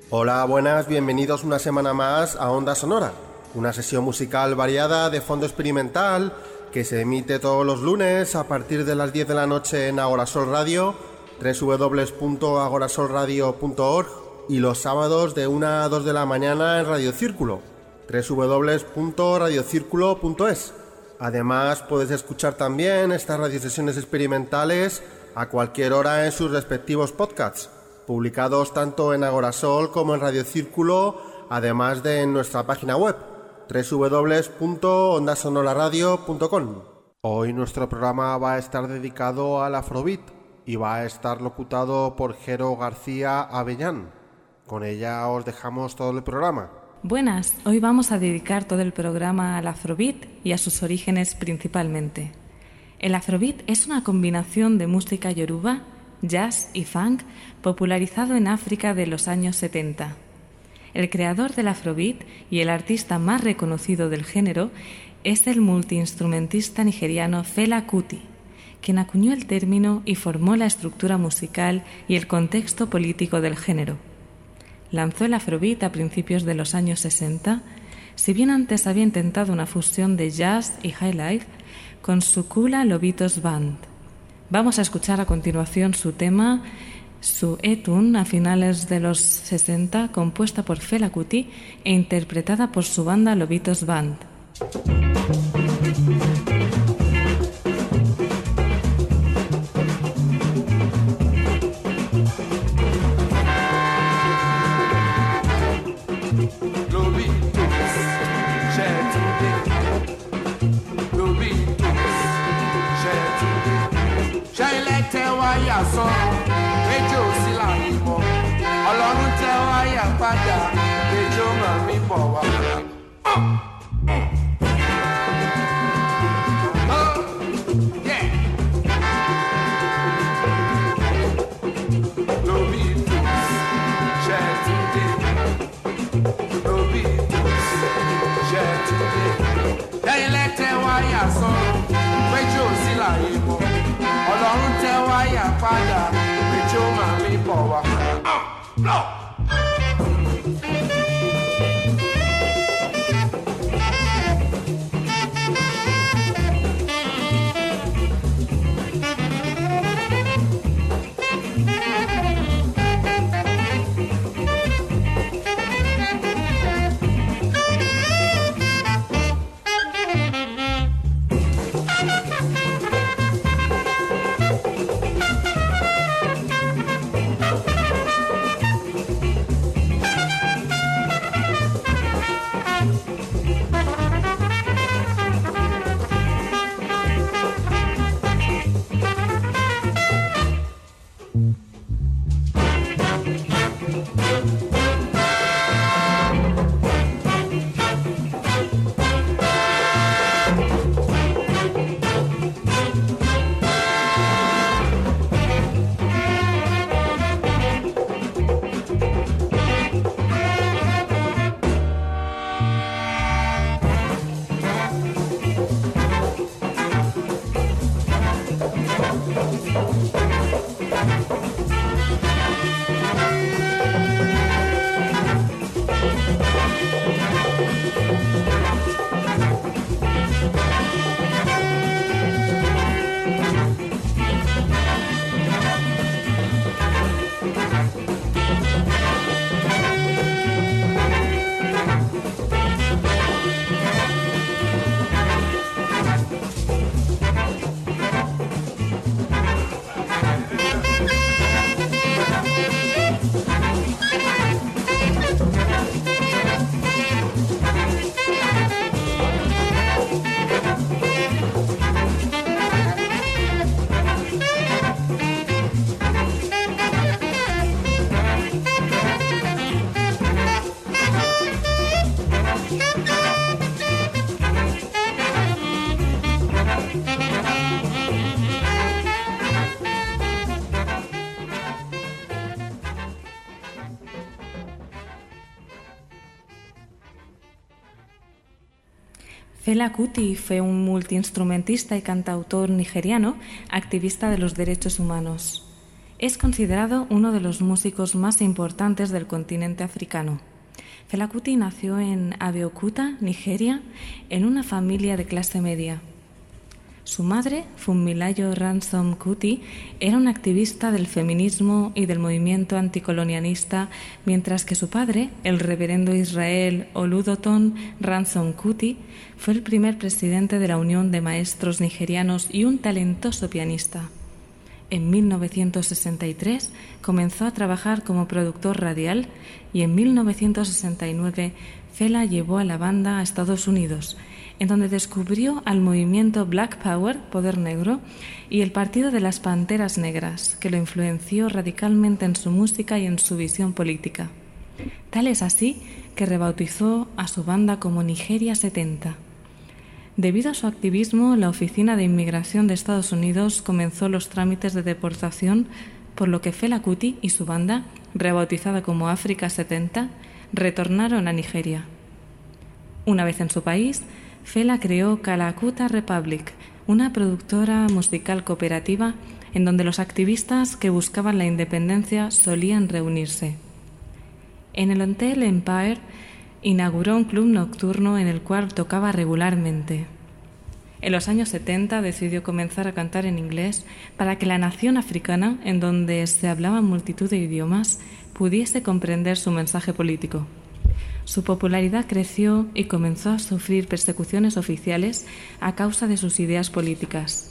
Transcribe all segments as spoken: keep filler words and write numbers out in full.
Hola, buenas, bienvenidos una semana más a Onda Sonora, una sesión musical variada de fondo experimental que se emite todos los lunes a partir de las diez de la noche en Agorasol Radio, doble u doble u doble u punto agorasol radio punto org, y los sábados de una a dos de la mañana en Radio Círculo, doble u doble u doble u punto radio círculo punto es. Además, puedes escuchar también estas radiosesiones experimentales a cualquier hora en sus respectivos podcasts, publicados tanto en Agorasol como en Radio Círculo, además de en nuestra página web, doble u doble u doble u punto onda sonora radio punto com. Hoy nuestro programa va a estar dedicado al Afrobeat y va a estar locutado por Jero García Avellán. Con ella os dejamos todo el programa. Buenas, hoy vamos a dedicar todo el programa al Afrobeat y a sus orígenes principalmente. El Afrobeat es una combinación de música yoruba, jazz y funk popularizado en África de los años setenta. El creador del Afrobeat y el artista más reconocido del género es el multiinstrumentista nigeriano Fela Kuti, quien acuñó el término y formó la estructura musical y el contexto político del género. Lanzó el Afrobeat a principios de los años sesenta, si bien antes había intentado una fusión de jazz y highlife con su Kula Lobitos Band. Vamos a escuchar a continuación su tema, su Etun, a finales de los sesenta, compuesta por Fela Kuti e interpretada por su banda Lobitos Band. Sọ̀rọ̀ méjì ò sí láàyè mọ́ Ọlọ́run tẹ́ wáyà padà méjì ó máa mi bọ̀ wá. Lóbi ìtòs ṣe túnde lóbi ìtòs ṣe túnde lẹ́yìn lẹ́tẹ̀ wáyà sọ̀rọ̀ méjì ò sí láàyè mọ́ Ọlọ́run tẹ́ wáyà padà méjì ó máa mi bọ̀ wá. Fela Kuti fue un multiinstrumentista y cantautor nigeriano, activista de los derechos humanos. Es considerado uno de los músicos más importantes del continente africano. Fela Kuti nació en Abeokuta, Nigeria, en una familia de clase media. Su madre, Funmilayo Ransome Kuti, era una activista del feminismo y del movimiento anticolonialista, mientras que su padre, el reverendo Israel Oludoton Ransome Kuti, fue el primer presidente de la Unión de Maestros Nigerianos y un talentoso pianista. En mil novecientos sesenta y tres comenzó a trabajar como productor radial y en mil novecientos sesenta y nueve Fela llevó a la banda a Estados Unidos, en donde descubrió al movimiento Black Power, Poder Negro, y el Partido de las Panteras Negras, que lo influenció radicalmente en su música y en su visión política. Tal es así que rebautizó a su banda como Nigeria setenta. Debido a su activismo, la Oficina de Inmigración de Estados Unidos comenzó los trámites de deportación, por lo que Fela Kuti y su banda, rebautizada como África setenta, retornaron a Nigeria. Una vez en su país, Fela creó Kalakuta Republic, una productora musical cooperativa en donde los activistas que buscaban la independencia solían reunirse. En el Hotel Empire inauguró un club nocturno en el cual tocaba regularmente. En los años setenta decidió comenzar a cantar en inglés para que la nación africana, en donde se hablaba multitud de idiomas, pudiese comprender su mensaje político. Su popularidad creció y comenzó a sufrir persecuciones oficiales a causa de sus ideas políticas.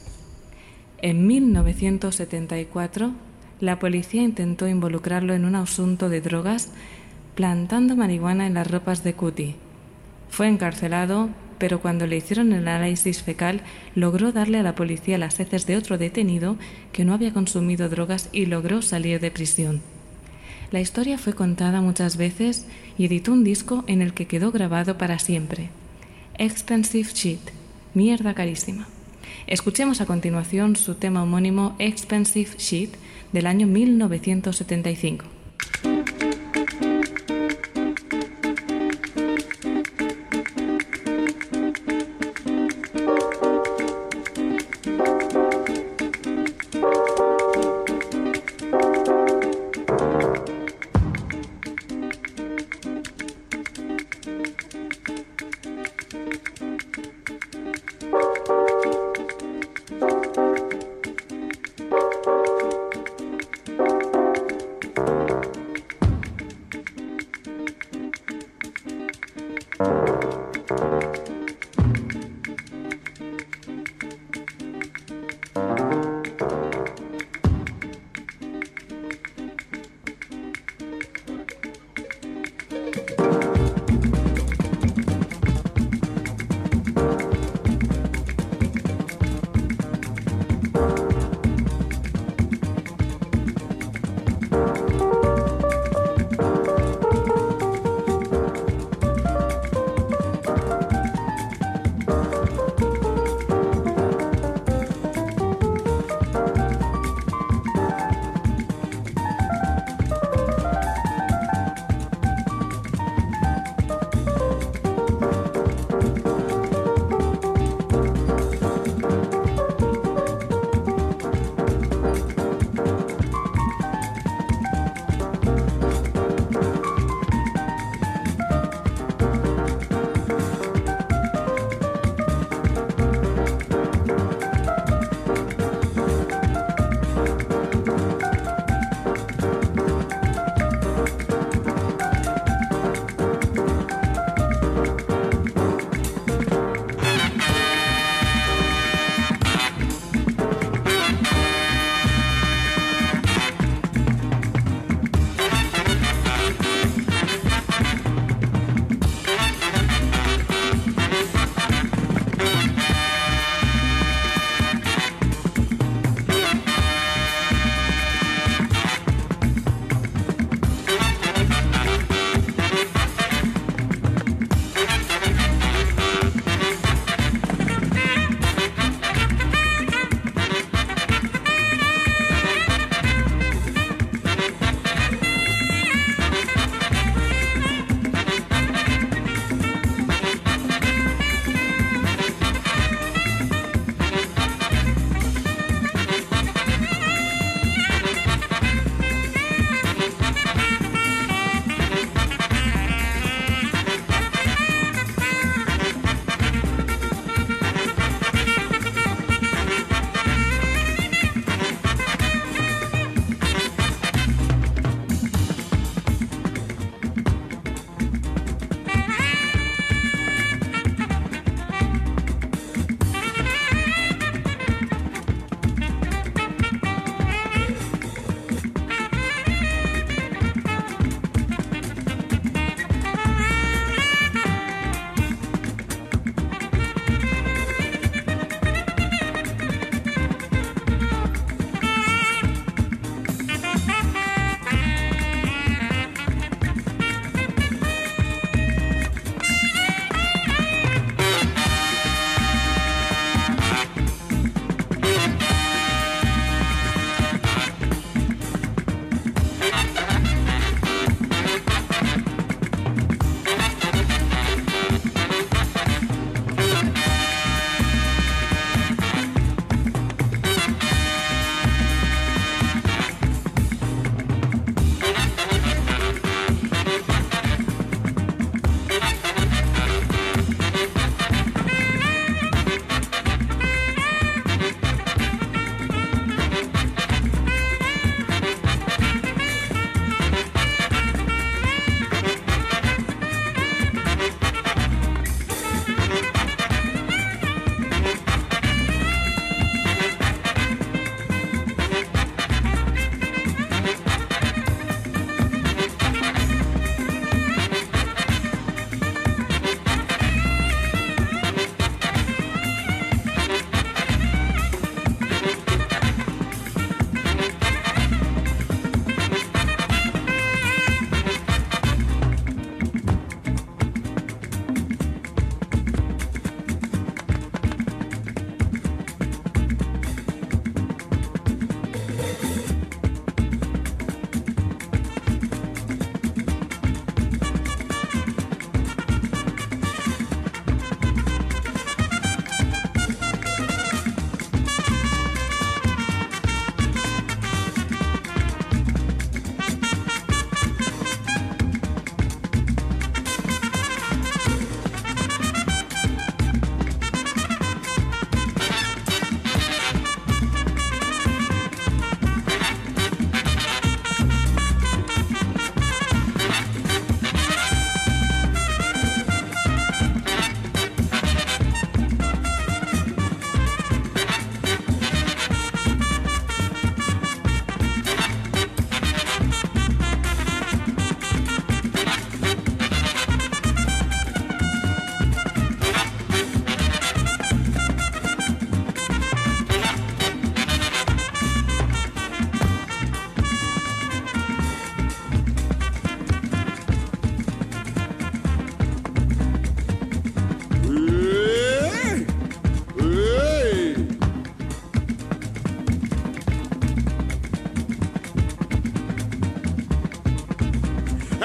En mil novecientos setenta y cuatro, la policía intentó involucrarlo en un asunto de drogas plantando marihuana en las ropas de Kuti. Fue encarcelado, pero cuando le hicieron el análisis fecal, logró darle a la policía las heces de otro detenido que no había consumido drogas y logró salir de prisión. La historia fue contada muchas veces y editó un disco en el que quedó grabado para siempre. Expensive Shit, mierda carísima. Escuchemos a continuación su tema homónimo Expensive Shit del año mil novecientos setenta y cinco.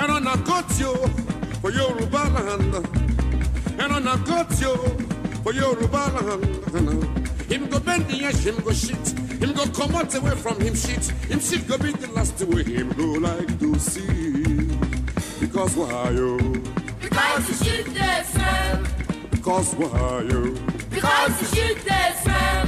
And on a got you for Yoruba land. And on a got you for Yoruba land. Him go bend the edge, him go shit. Him go come out away from him shit. Him shit go be the last way him go like to see. Because why you? Because you shit the firm. Because why you? Because you shit the firm.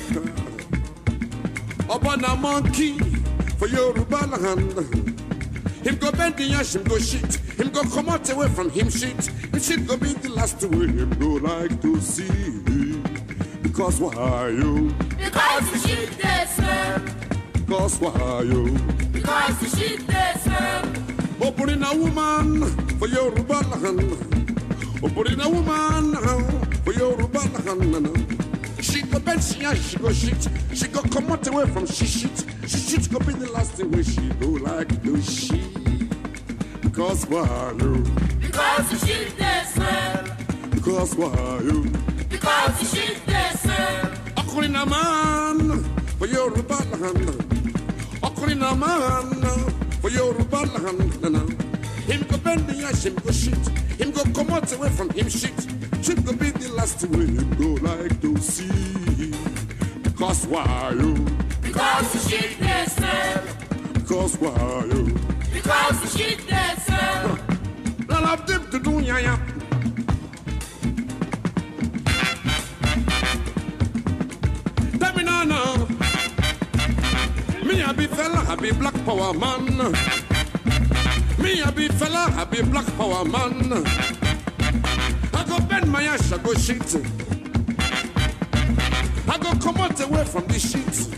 Upon a monkey for Yoruba land. Him go bend the edge, him go shit. Him go come out away from him shit. Him shit go be the last way him go like to see. Because why you? Because you shit the firm. Because why you? Because you shit the firm. Opening a woman for Yoruba land. Opening a woman for Yoruba land. She go bend, she and she go shit. She go come out away from she shit. She shit go be the last way she go like do she. Because why you? Because you shit the firm. Because why you? Because you shit the firm. Opening a man for Yoruba land. Opening a man for Yoruba land. Him go bend the ash, him go shit. Him go come out away from him shit. Shit go be the last way him go like to see. Because why you? Because you shit the firm. Because why you? Because you shit the firm. None of them to do ya ya. Tell me now, now. Me a be fella, I be black power man. Me a be fella, I be black power man. I go bend my ass, I go shit. I go come out away from this shit.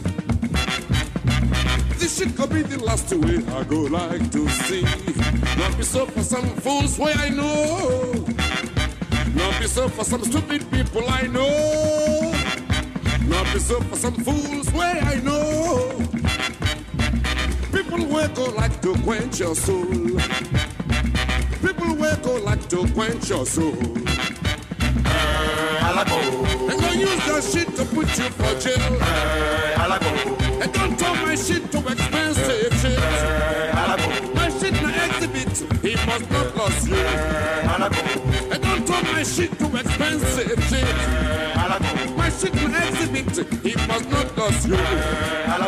This shit could be the last way I go like to see. Not be so for some fools way I know. Not be so for some stupid people I know. Not be so for some fools way I know. People will go like to quench your soul. People will go like to quench your soul. Uh, and don't use that shit to put you for jail. Uh, and don't turn my shit to expensive shit. Uh, my shit na exhibit, he must not lose you. Uh, and don't turn my shit to expensive shit. Uh, my shit na exhibit, he must not lose you. Uh,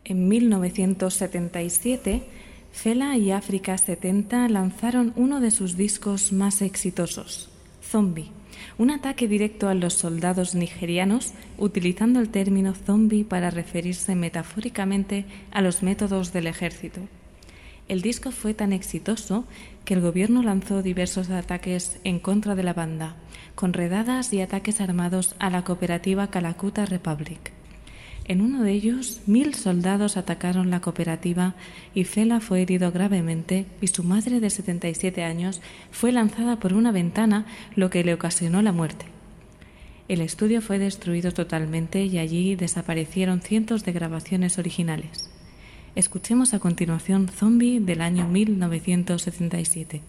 En mil novecientos setenta y siete, Fela y África setenta lanzaron uno de sus discos más exitosos, Zombie, un ataque directo a los soldados nigerianos, utilizando el término zombie para referirse metafóricamente a los métodos del ejército. El disco fue tan exitoso que el gobierno lanzó diversos ataques en contra de la banda, con redadas y ataques armados a la cooperativa Calacutta Republic. En uno de ellos, mil soldados atacaron la cooperativa y Fela fue herido gravemente y su madre de setenta y siete años fue lanzada por una ventana, lo que le ocasionó la muerte. El estudio fue destruido totalmente y allí desaparecieron cientos de grabaciones originales. Escuchemos a continuación Zombie del año mil novecientos setenta y siete.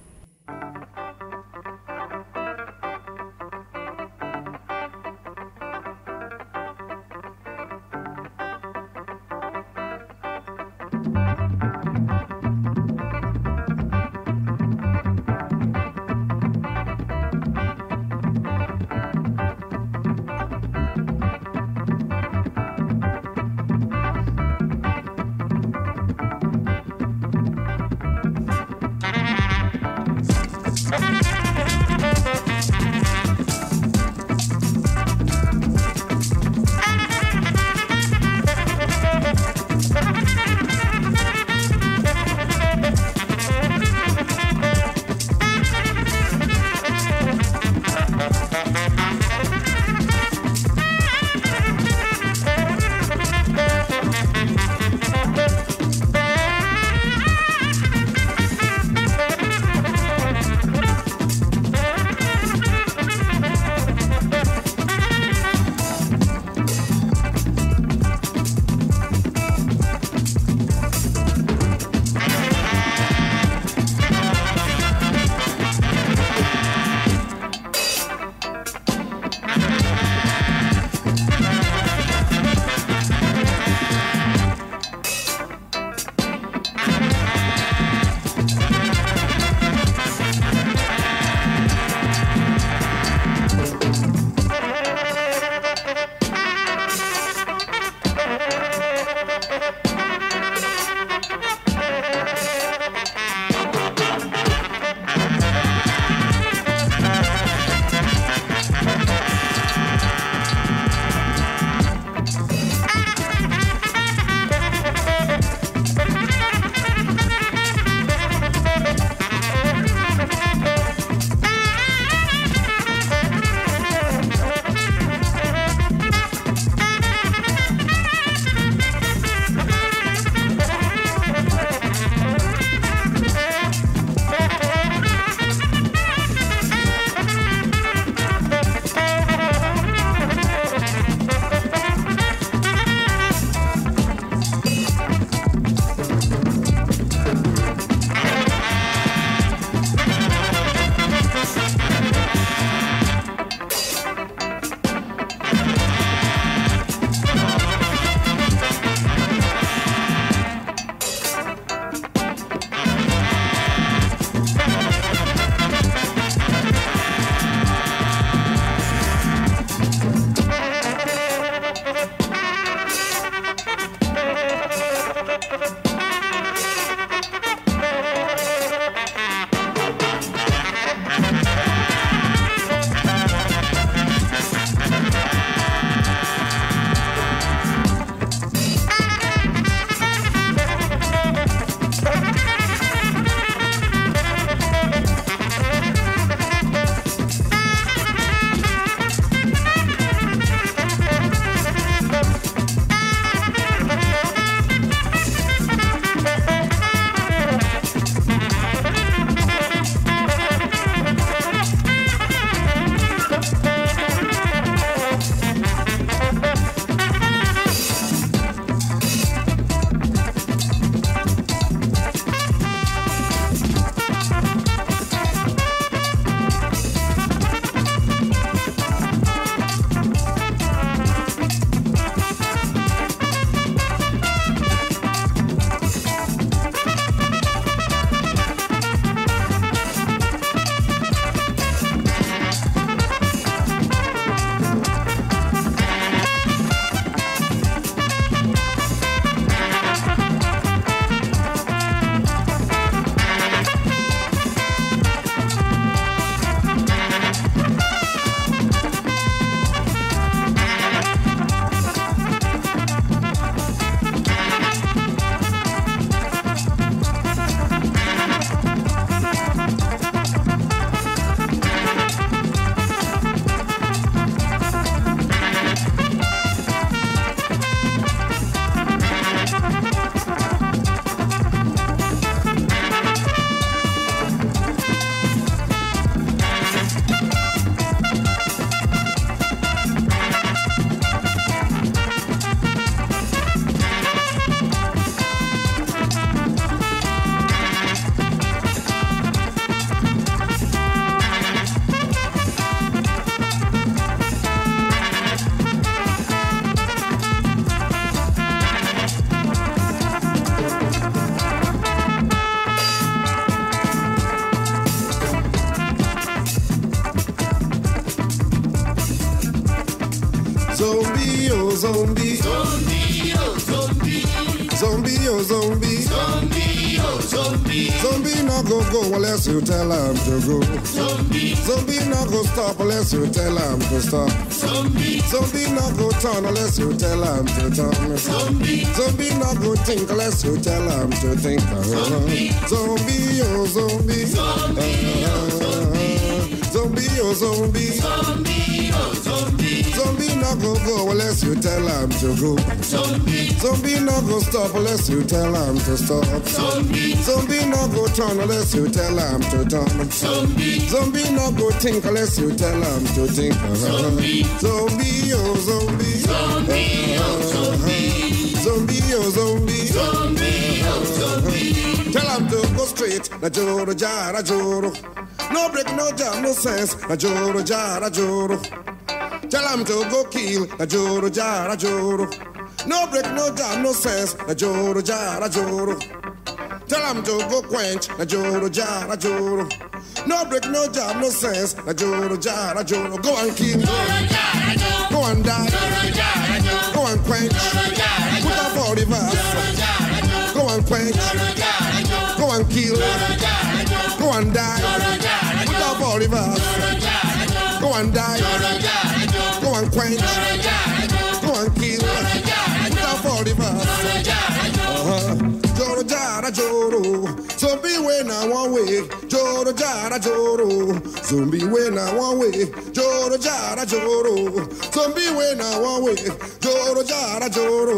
Zombie, oh zombie. Zombie, oh zombie. Zombie, oh zombie. Zombie, oh zombie. Zombie not go go unless you tell him to go. Zombie, Zombie not go stop unless you tell him to stop. zombie, Zombie not go turn unless you tell him to turn. zombie, Zombie not go think unless you tell him to think. Zombie. Zombie, oh zombie. Zombie, oh zombie. Zombie, oh zombie. zombie, oh zombie. Zombie not go go unless you tell him to go. Zombie, Zombie not go stop unless you tell him to stop. zombie, Zombie not go turn unless you tell him to turn. zombie, Zombie not go think unless you tell him to think. Zombie. Zombie, oh zombie. zombie, oh zombie. Zombie, oh zombie. Zombie, oh zombie. Tell him to go straight. Na joro jara joro. No break, no jam, no sense. Na joro jara joro. Tell him to go kill. Na joro jara joro. No break, no jam, no sense. Na joro jara joro. Tell him to go quench. Na joro jara joro. No break, no jam, no sense. Na joro jara joro. Go and kill. Go and die. Go and quench. Put up all the verse. Go and quench. Go and kill. Go and die. Put up all the verse. Go and die. Go and quench. Go and kill. Put up all the verse. Uh-huh. Joro jara joro. Zombie way now one way. Joro jara joro. Zombie way now one way. Joro jara joro. Zombie way now one way. Joro jara joro.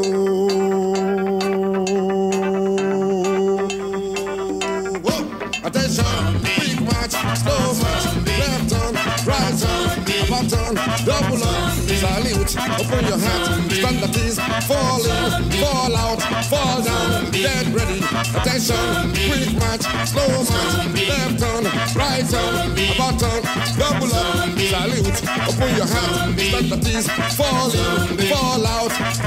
Whoa. Attention, big march, slow march, left on, right on, about on, double on, salute, open your hat, stand that is, fall in, fall out, fall down, dead ready, attention, quick march, slow march, left on, right on, about on, double on, salute, open your hat, stand that is, fall in, fall out,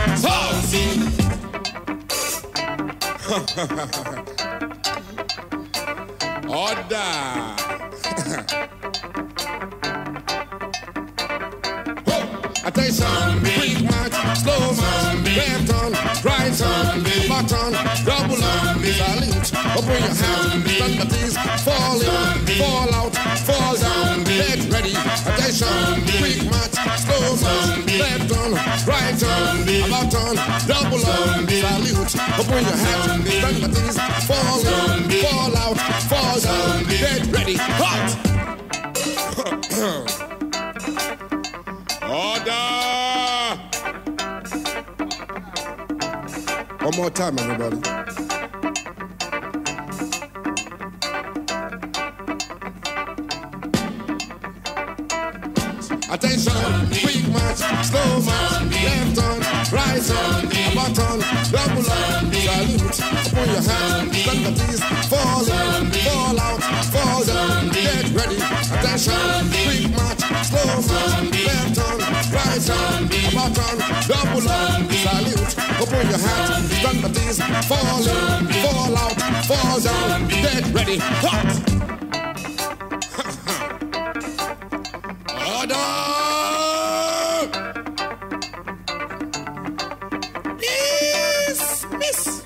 fall. Order. Attention, quick march, slow march, left on, right on, button, double on, salute, open your hand, stand at ease, fall in, fall out, fall down, get ready, attention, quick march, slow march, left on, right on, button, double on, salute, open your hand, stand at ease, fall in, fall out, fall down, get ready, hot! Order! One more time, everybody. Attention, quick march, slow march, left on, right on, button, double on, salute, upon your hand, stand at ease, fall in, fall out, fall down, get ready, attention, quick march, slow march, left on, right on, button, double on, salute, upon your hand, stand at ease, fall in, fall out, fall down, get ready, hot! Order! Yes, miss.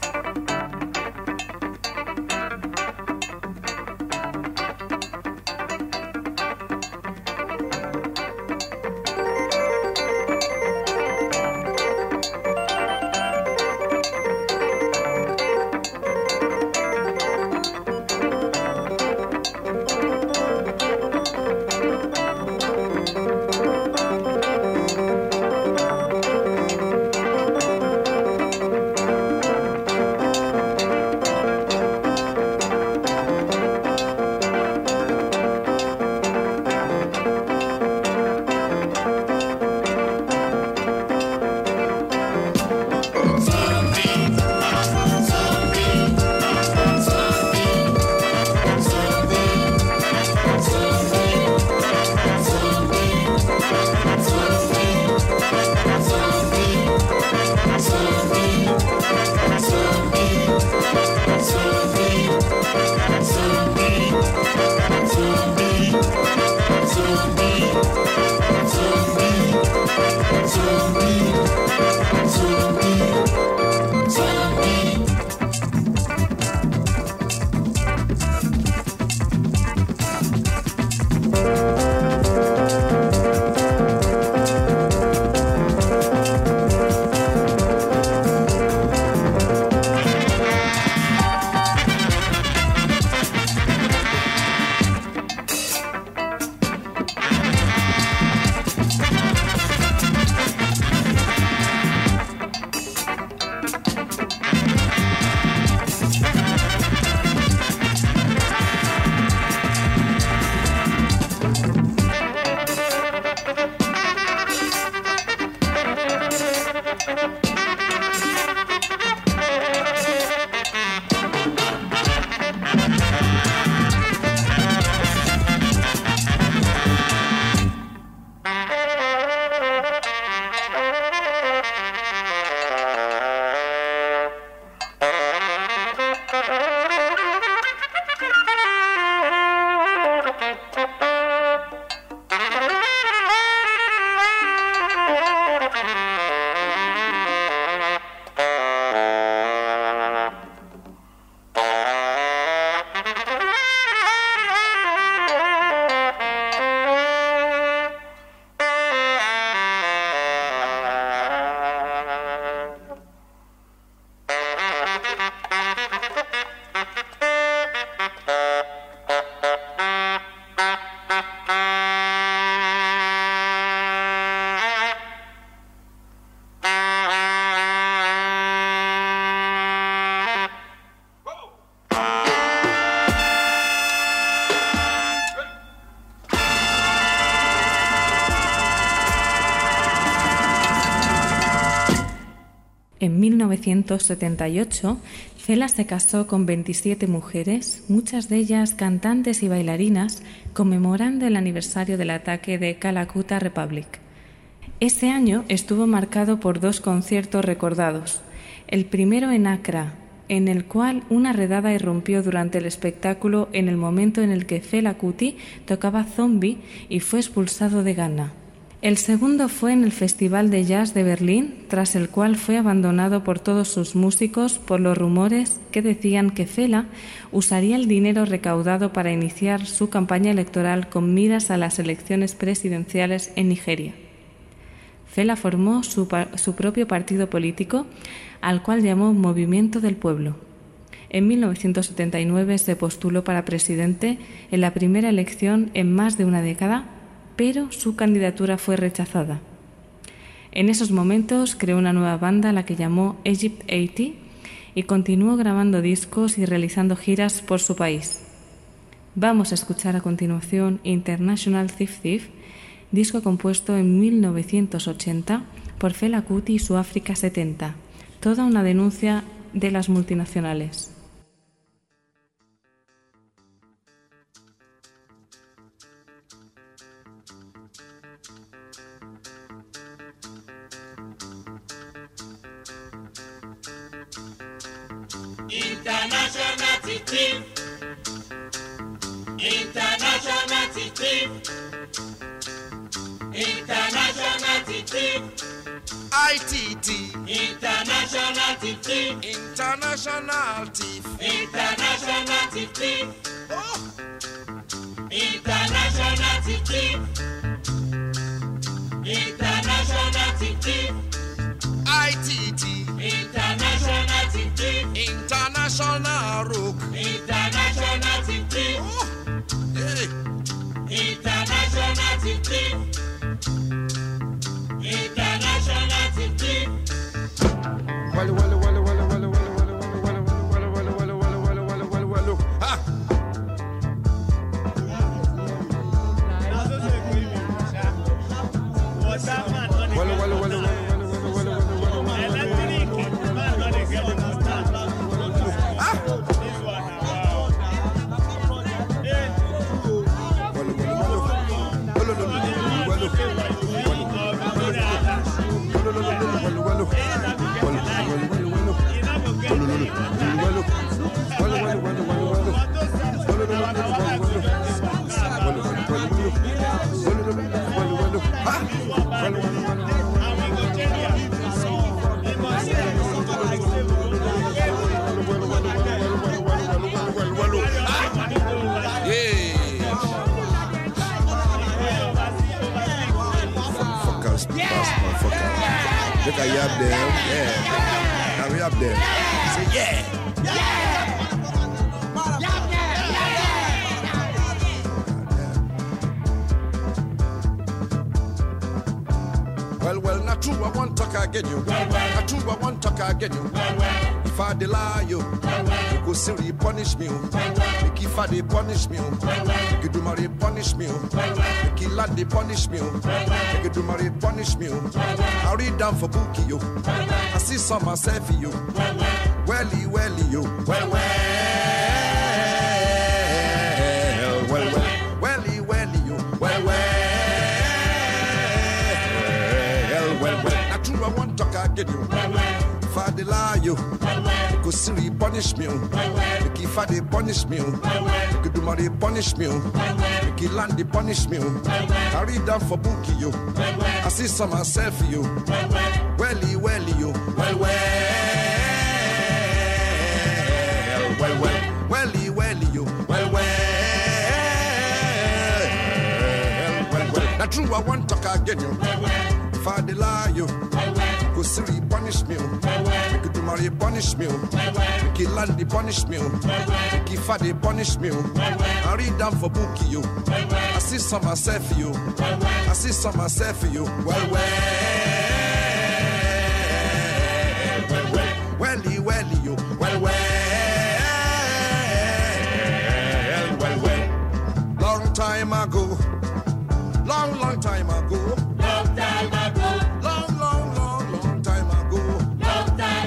En mil novecientos setenta y ocho, Fela se casó con veintisiete mujeres, muchas de ellas cantantes y bailarinas, conmemorando el aniversario del ataque de Calcutta Republic. Ese año estuvo marcado por dos conciertos recordados. El primero en Accra, en el cual una redada irrumpió durante el espectáculo en el momento en el que Fela Kuti tocaba Zombie y fue expulsado de Ghana. El segundo fue en el Festival de Jazz de Berlín, tras el cual fue abandonado por todos sus músicos por los rumores que decían que Fela usaría el dinero recaudado para iniciar su campaña electoral con miras a las elecciones presidenciales en Nigeria. Fela formó su, su propio partido político, al cual llamó Movimiento del Pueblo. En mil novecientos setenta y nueve se postuló para presidente en la primera elección en más de una década, pero su candidatura fue rechazada. En esos momentos creó una nueva banda a la que llamó Egypt ochenta y continuó grabando discos y realizando giras por su país. Vamos a escuchar a continuación International Thief Thief, disco compuesto en mil novecientos ochenta por Fela Kuti y su África setenta, toda una denuncia de las multinacionales. International thief, international thief, international thief, I T T, international thief, international thief. international thief, Oh, international thief, international thief, I T T, international thief, international rook. international thief, Oh, hey, international thief, international thief. wallo, wallo, wallo, wallo, wallo, wallo, wallo, wallo, wallo, wallo, wallo, wallo, wallo, wallo, wallo, wallo. Ha! Wallo, wallo, wallo, wallo, wallo, wallo, wallo, wallo, wallo, Look at you up there, yeah. Now we up there. Say yeah. Well, well, not true, I want talk again you. Not true, I want talk again you. If I deny you, you go silly punish me. Make if I they punish me. Make you do my punish me. Make you land they punish me. Make you do my punish me. I read down for bookie you. I see some myself you. Welly, welly you. Well, well, well, well, welly, welly you. Well, well. Well, well, not true, I want talk again you. If I lie you, go silly punish me. Make if I they punish me, make you do my punish me. Make you land they punish me. I read down for bookie you. I see some myself you. Welly, welly you. Well, well, well, well, welly, welly you. Well, well, well, well, not true, I want talk again you. If I lie you, go silly punish me. Make you do my punish me. Make you land the punish me. Make you fat the punish me. I read down for bookie you. I see some myself you. I see some myself you. Well, well, well, well, welly, welly you. Well, well, well, well. Long time ago, long, long time ago. Long time ago, Long, long, long, long time ago. long time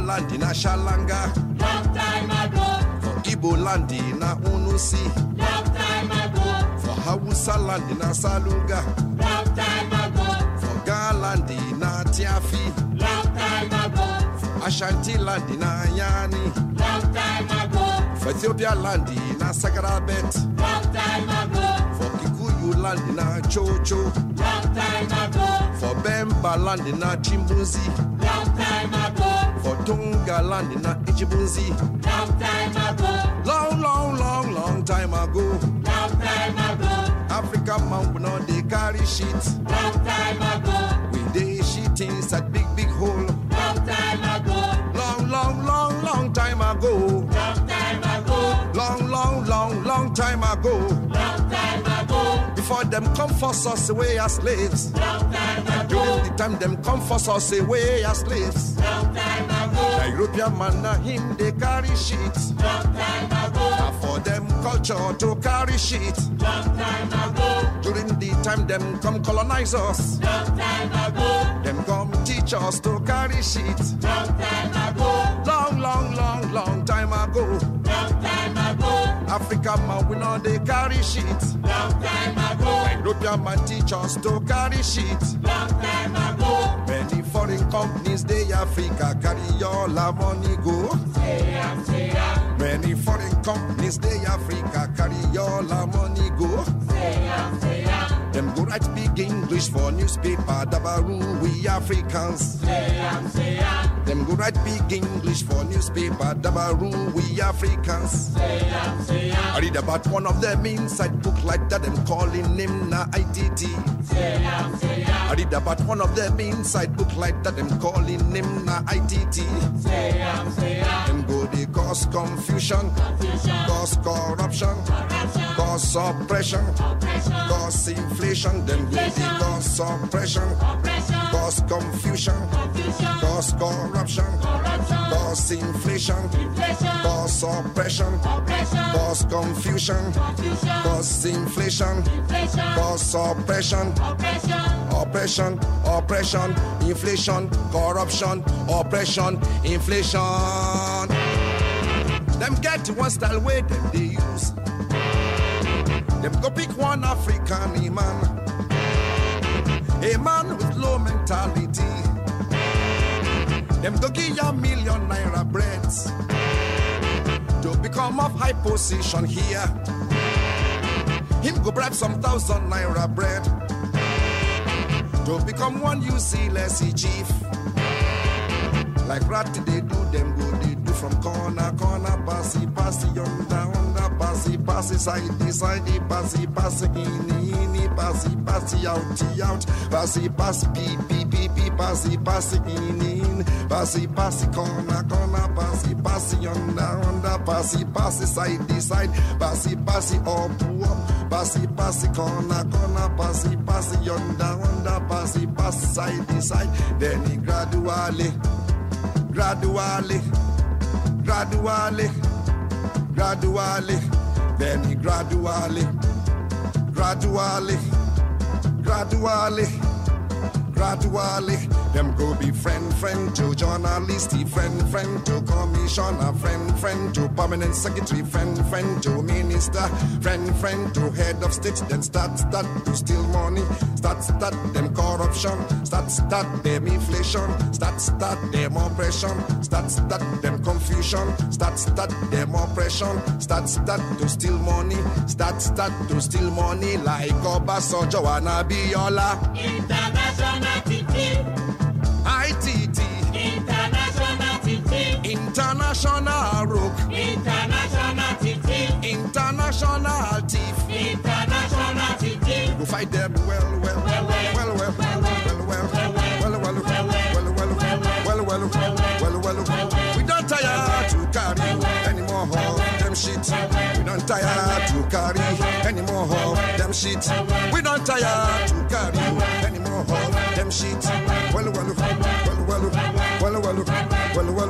land in a Shalanga. Long time ago. For Igbo land in a Unusi. Long time ago. For Hausa land in a Salunga. Long time ago. For Ga land in a Tiafi. Long time ago. For Ashanti land in a Yani. Long time ago. For Ethiopia land in a Sagarabet. Long time ago. For Kikuyu land in a Chocho. Long time ago. For Bemba land in a Chimbuzi. Long time ago. For Tunga land in a Ichibunzi. Long time ago. Long, long, long, long time ago. Long time ago. Africa man we know they carry shit. Long time ago. We they shit inside big, big hole. Long time ago. Long, long, long, long time ago. Long time ago. Long, long, long, long time ago. Long time ago. Before them come force us away as slaves. Long time ago. During the time them come force us away as slaves. Long time ago. The European man na him they carry shit. Long time ago. Now for them culture to carry shit. Long time ago. During the time them come colonize us. Long time ago. Them come teach us to carry shit. Long time ago. Long, long, long, long time ago. Long time ago. Africa man we know they carry shit. Long time ago. European man teach us to carry shit. Long time ago. Many foreign companies they Africa carry all our money go. Say am, say am. Many foreign companies they Africa carry all our money go. Say am, say am. Them go write big English for newspaper Dabaru we Africans. Say am, say am. Them go write big English for newspaper Dabaru we Africans. Say am, say am. I read about one of them inside book like that, them calling him na I T T. Say am, say am. I read about one of them inside book like that, them calling him na I T T. Say am, say am. Them go they cause confusion, Confusion. cause corruption, Corruption. cause oppression, Oppression. cause inflation. Them go they cause oppression, Oppression. cause confusion, Confusion. cause corruption, Corruption. cause inflation, Inflation. cause oppression, Oppression. cause confusion, Confusion. cause inflation, Inflation. cause oppression, Oppression. oppression, oppression, inflation, corruption, oppression, inflation. Them get one style way them they use. Them go pick one African man, a man with low mentality. Them go give ya million naira breads to become of high position here. Him go bribe some thousand naira bread to become one U C Lessy chief. Like rat they do, them go they do from corner, corner, passy, passy, yonder, under, passy, passy, side, side, passy, passy, in, in, passy, passy, out, out, passy, passy, pee, pee, pee, pee, passy, passy, in, in, passy, passy, corner, corner, passy, passy, yonder, under, passy, passy, side, side, passy, passy, up, up, passy, passy, corner, corner, passy, passy, yonder, under, passy, passy, side, side, then he gradually. Gradually, gradually, gradually, then he gradually, gradually, gradually, gradually, them go be friend, friend to journalist, friend, friend to commissioner, friend, friend to permanent secretary, friend, friend to minister, friend, friend to head of state, then start, start to steal money, start, start them corruption, start, start them inflation, start, start them oppression, start, start them confusion, start, start them oppression, start, start to steal money, start, start to steal money like Obasanjo and Abiola. International T T. I T T. International T T. International Rook. International T T. International Thief. International T T. We fight them well, well, well, well, well, well, well, well, well, well, well, well, well, well, well. We don't tire to carry any more of them shit. We don't tire to carry any more of them shit. We don't tire to carry any more of them shit. Well, well, well, well, well, well, well, well, well, well,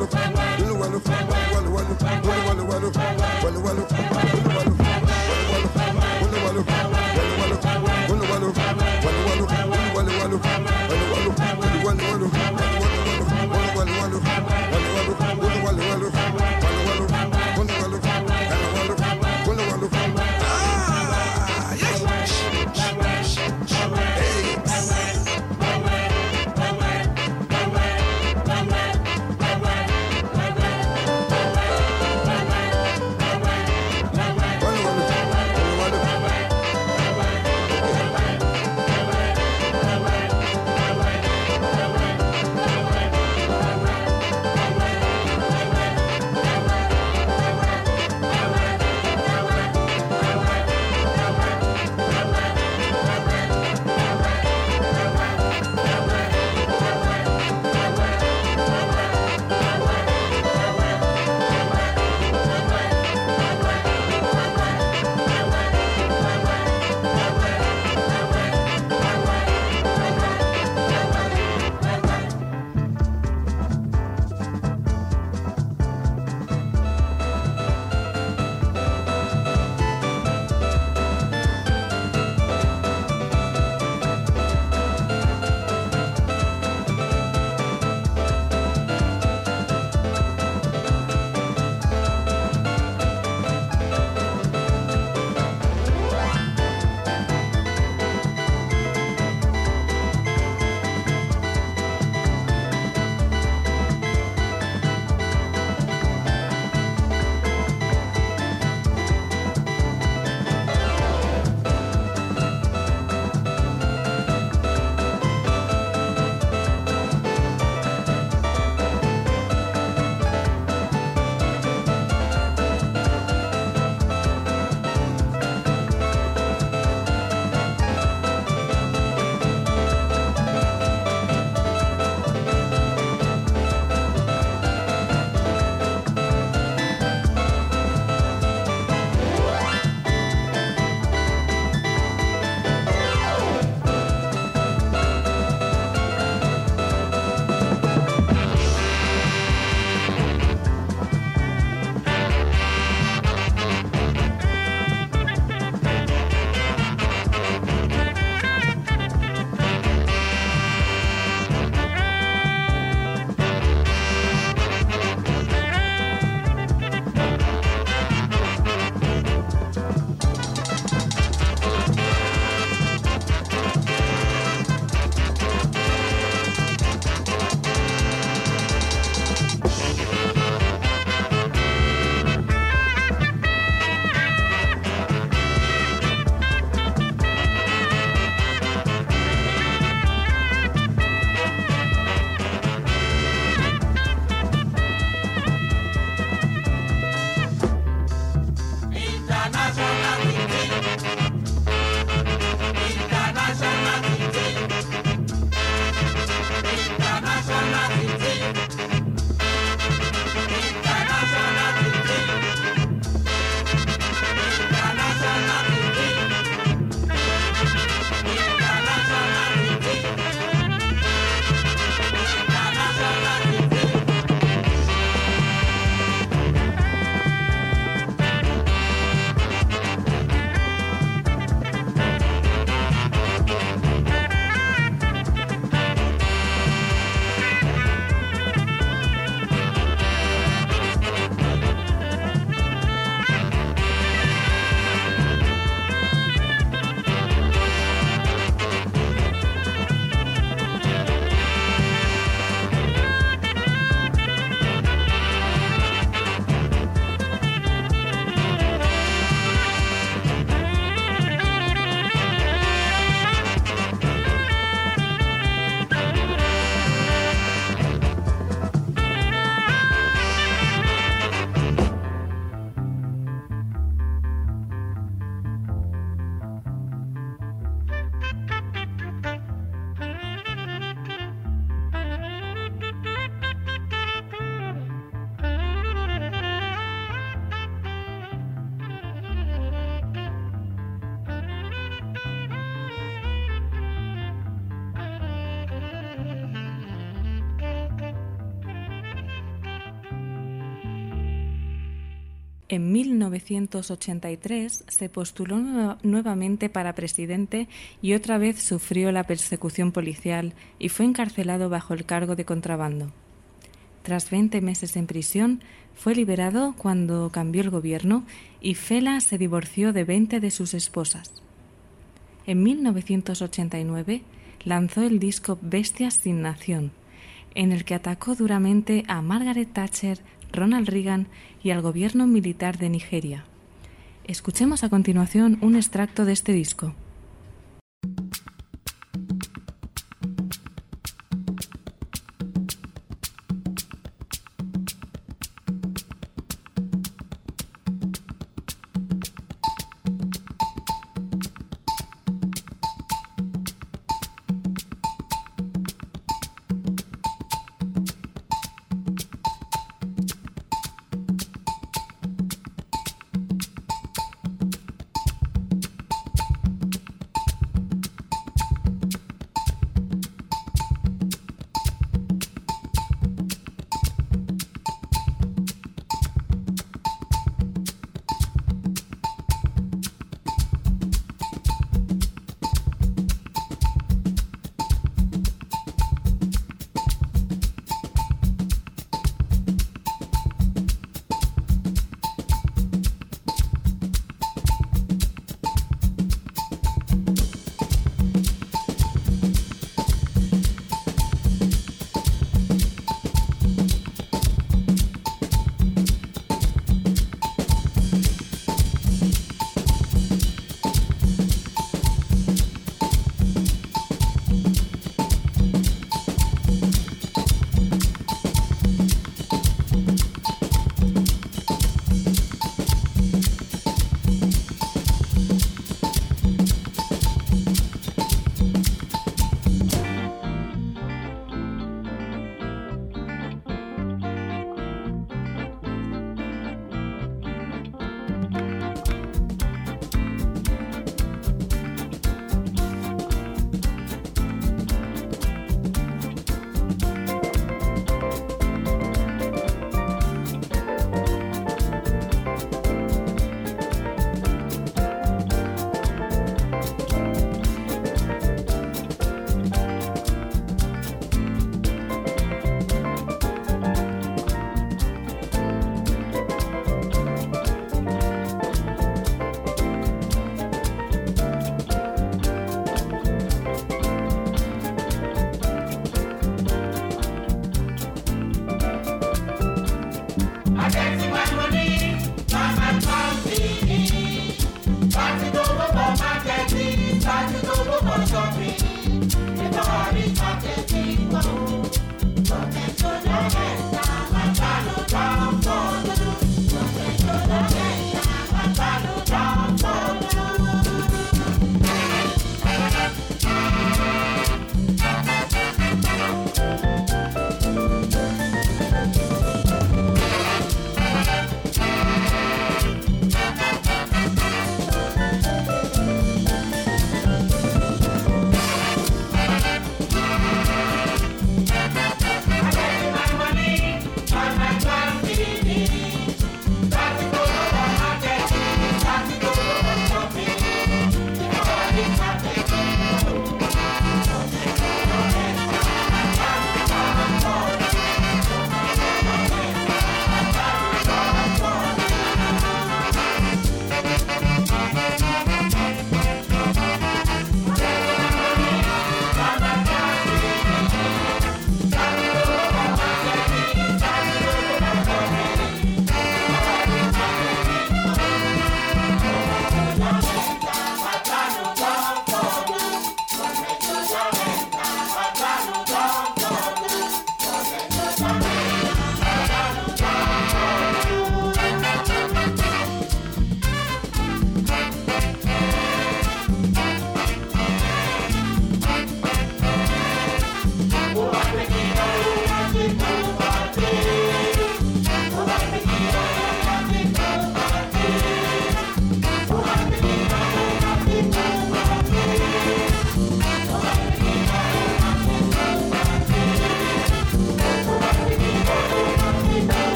well, well, well, well, En mil novecientos ochenta y tres se postuló nu- nuevamente para presidente y otra vez sufrió la persecución policial y fue encarcelado bajo el cargo de contrabando. Tras veinte meses en prisión, fue liberado cuando cambió el gobierno y Fela se divorció de veinte de sus esposas. En mil novecientos ochenta y nueve lanzó el disco Bestias sin Nación, en el que atacó duramente a Margaret Thatcher, Ronald Reagan y al gobierno militar de Nigeria. Escuchemos a continuación un extracto de este disco.